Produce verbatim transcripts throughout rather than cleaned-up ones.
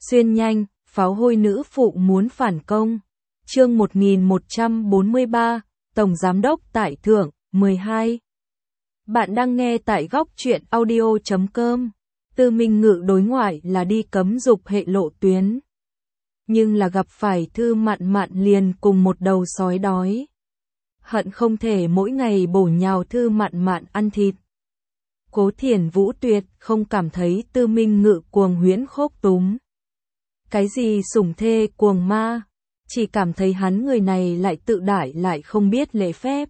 Xuyên nhanh, pháo hôi nữ phụ muốn phản công. Chương một nghìn một trăm bốn mươi ba, Tổng Giám đốc Tại Thượng, mười hai. Bạn đang nghe tại góc truyện audio chấm com. Tư Minh Ngự đối ngoại là đi cấm dục hệ lộ tuyến. Nhưng là gặp phải Thư Mạn Mạn liền cùng một đầu sói đói. Hận không thể mỗi ngày bổ nhào Thư Mạn Mạn ăn thịt. Cố Thiển Vũ tuyệt không cảm thấy Tư Minh Ngự cuồng huyễn khốc túng. Cái gì sủng thê cuồng ma, chỉ cảm thấy hắn người này lại tự đại lại không biết lễ phép.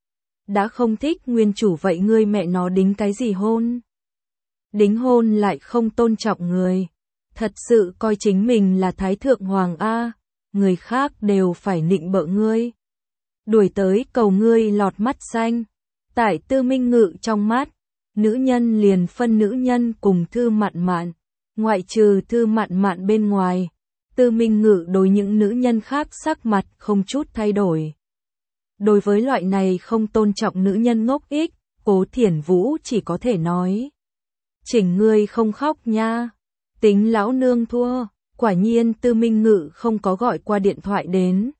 Đã không thích nguyên chủ vậy ngươi mẹ nó đính cái gì hôn? Đính hôn lại không tôn trọng người. Thật sự coi chính mình là Thái Thượng Hoàng A, người khác đều phải nịnh bợ ngươi. Đuổi tới cầu ngươi lọt mắt xanh. Tại Tư Minh Ngự trong mắt, nữ nhân liền phân nữ nhân cùng Thư Mạn Mạn. Ngoại trừ Thư Mạn Mạn bên ngoài, Tư Minh Ngự đối những nữ nhân khác sắc mặt không chút thay đổi. Đối với loại này không tôn trọng nữ nhân ngốc ích, Cố Thiển Vũ chỉ có thể nói. Chỉnh ngươi không khóc nha. Tính lão nương thua, quả nhiên Tư Minh Ngự không có gọi qua điện thoại đến.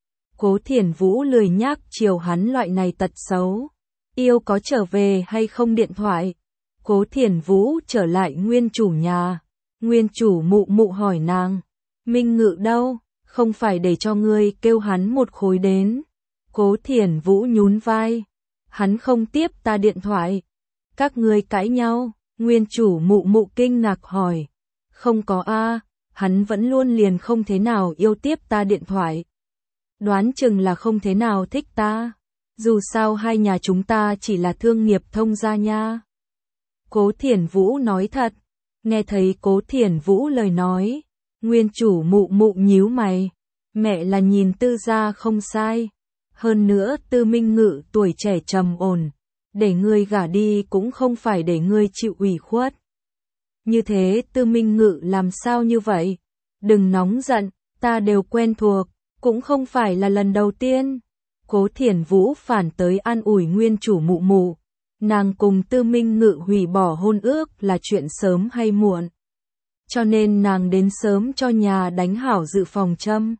Cố Thiển Vũ lười nhác chiều hắn loại này tật xấu. Yêu có trở về hay không điện thoại? Cố Thiển Vũ trở lại nguyên chủ nhà. Nguyên chủ mụ mụ hỏi nàng. Minh Ngự đâu? Không phải để cho ngươi kêu hắn một khối đến. Cố Thiển Vũ nhún vai. Hắn không tiếp ta điện thoại. Các ngươi cãi nhau? Nguyên chủ mụ mụ kinh ngạc hỏi. Không có a, hắn vẫn luôn liền không thế nào yêu tiếp ta điện thoại. Đoán chừng là không thế nào thích ta. Dù sao hai nhà chúng ta chỉ là thương nghiệp thông gia nha. Cố Thiển Vũ nói thật. Nghe thấy Cố Thiển Vũ lời nói, nguyên chủ mụ mụ nhíu mày. Mẹ là nhìn Tư gia không sai. Hơn nữa Tư Minh Ngự tuổi trẻ trầm ổn. Để ngươi gả đi cũng không phải để ngươi chịu ủy khuất. Như thế Tư Minh Ngự làm sao như vậy? Đừng nóng giận, ta đều quen thuộc, cũng không phải là lần đầu tiên. Cố Thiển Vũ phản tới an ủi nguyên chủ mụ mụ. Nàng cùng Tư Minh Ngự hủy bỏ hôn ước là chuyện sớm hay muộn. Cho nên nàng đến sớm cho nhà đánh hảo dự phòng châm.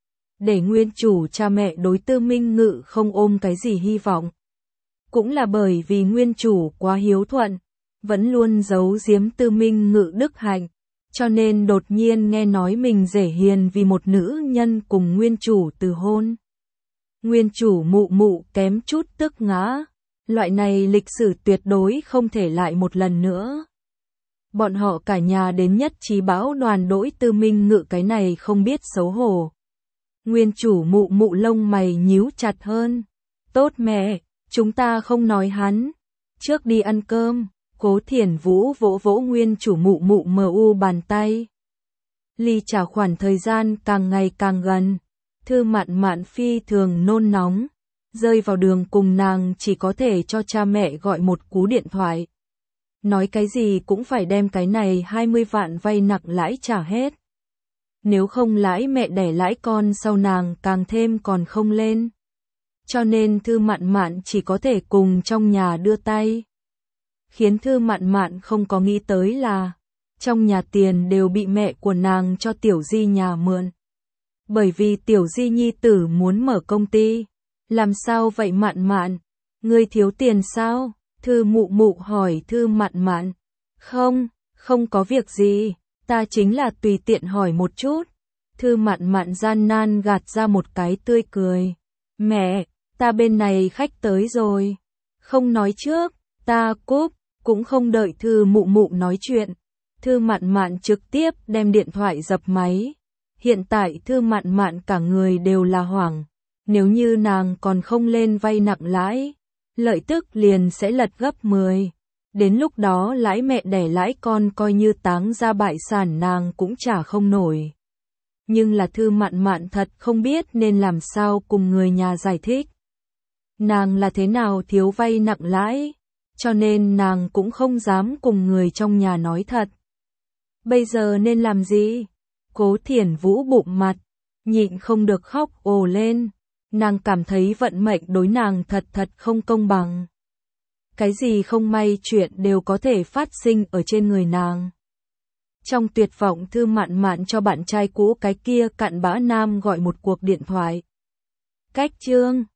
Để nguyên chủ cha mẹ đối Tư Minh Ngự không ôm cái gì hy vọng. Cũng là bởi vì nguyên chủ quá hiếu thuận, vẫn luôn giấu giếm Tư Minh Ngự đức hạnh. Cho nên đột nhiên nghe nói mình rể hiền vì một nữ nhân cùng nguyên chủ từ hôn. Nguyên chủ mụ mụ kém chút tức ngã. Loại này lịch sử tuyệt đối không thể lại một lần nữa. Bọn họ cả nhà đến nhất trí bão đoàn đỗi Tư Minh Ngự cái này không biết xấu hổ. Nguyên chủ mụ mụ lông mày nhíu chặt hơn. Tốt mẹ, chúng ta không nói hắn. Trước đi ăn cơm. Cố Thiển Vũ vỗ vỗ nguyên chủ mụ mụ mờ u bàn tay. Ly trả khoản thời gian càng ngày càng gần. Thư Mạn Mạn phi thường nôn nóng. Rơi vào đường cùng nàng chỉ có thể cho cha mẹ gọi một cú điện thoại. Nói cái gì cũng phải đem cái này hai mươi vạn vay nặng lãi trả hết. Nếu không lãi mẹ đẻ lãi con sau nàng càng thêm còn không lên. Cho nên Thư Mạn Mạn chỉ có thể cùng trong nhà đưa tay. Khiến Thư Mạn Mạn không có nghĩ tới là trong nhà tiền đều bị mẹ của nàng cho Tiểu Di nhà mượn. Bởi vì Tiểu Di nhi tử muốn mở công ty. Làm sao vậy Mạn Mạn? Ngươi thiếu tiền sao? Thư mụ mụ hỏi Thư Mạn Mạn. Không, không có việc gì, ta chính là tùy tiện hỏi một chút. Thư Mạn Mạn gian nan gạt ra một cái tươi cười. Mẹ, ta bên này khách tới rồi. Không nói trước, ta cúp, cũng không đợi Thư mụ mụ nói chuyện. Thư Mạn Mạn trực tiếp đem điện thoại dập máy. Hiện tại Thư Mạn Mạn cả người đều là hoảng. Nếu như nàng còn không lên vay nặng lãi, lợi tức liền sẽ lật gấp mười. Đến lúc đó lãi mẹ đẻ lãi con coi như táng ra bại sản nàng cũng trả không nổi. Nhưng là Thư Mạn Mạn thật không biết nên làm sao cùng người nhà giải thích. Nàng là thế nào thiếu vay nặng lãi, cho nên nàng cũng không dám cùng người trong nhà nói thật. Bây giờ nên làm gì? Cố Thiển Vũ bụng mặt, nhịn không được khóc ồ lên. Nàng cảm thấy vận mệnh đối nàng thật thật không công bằng. Cái gì không may chuyện đều có thể phát sinh ở trên người nàng. Trong tuyệt vọng Thư Mạn Mạn cho bạn trai cũ cái kia cặn bã nam gọi một cuộc điện thoại. Cách chương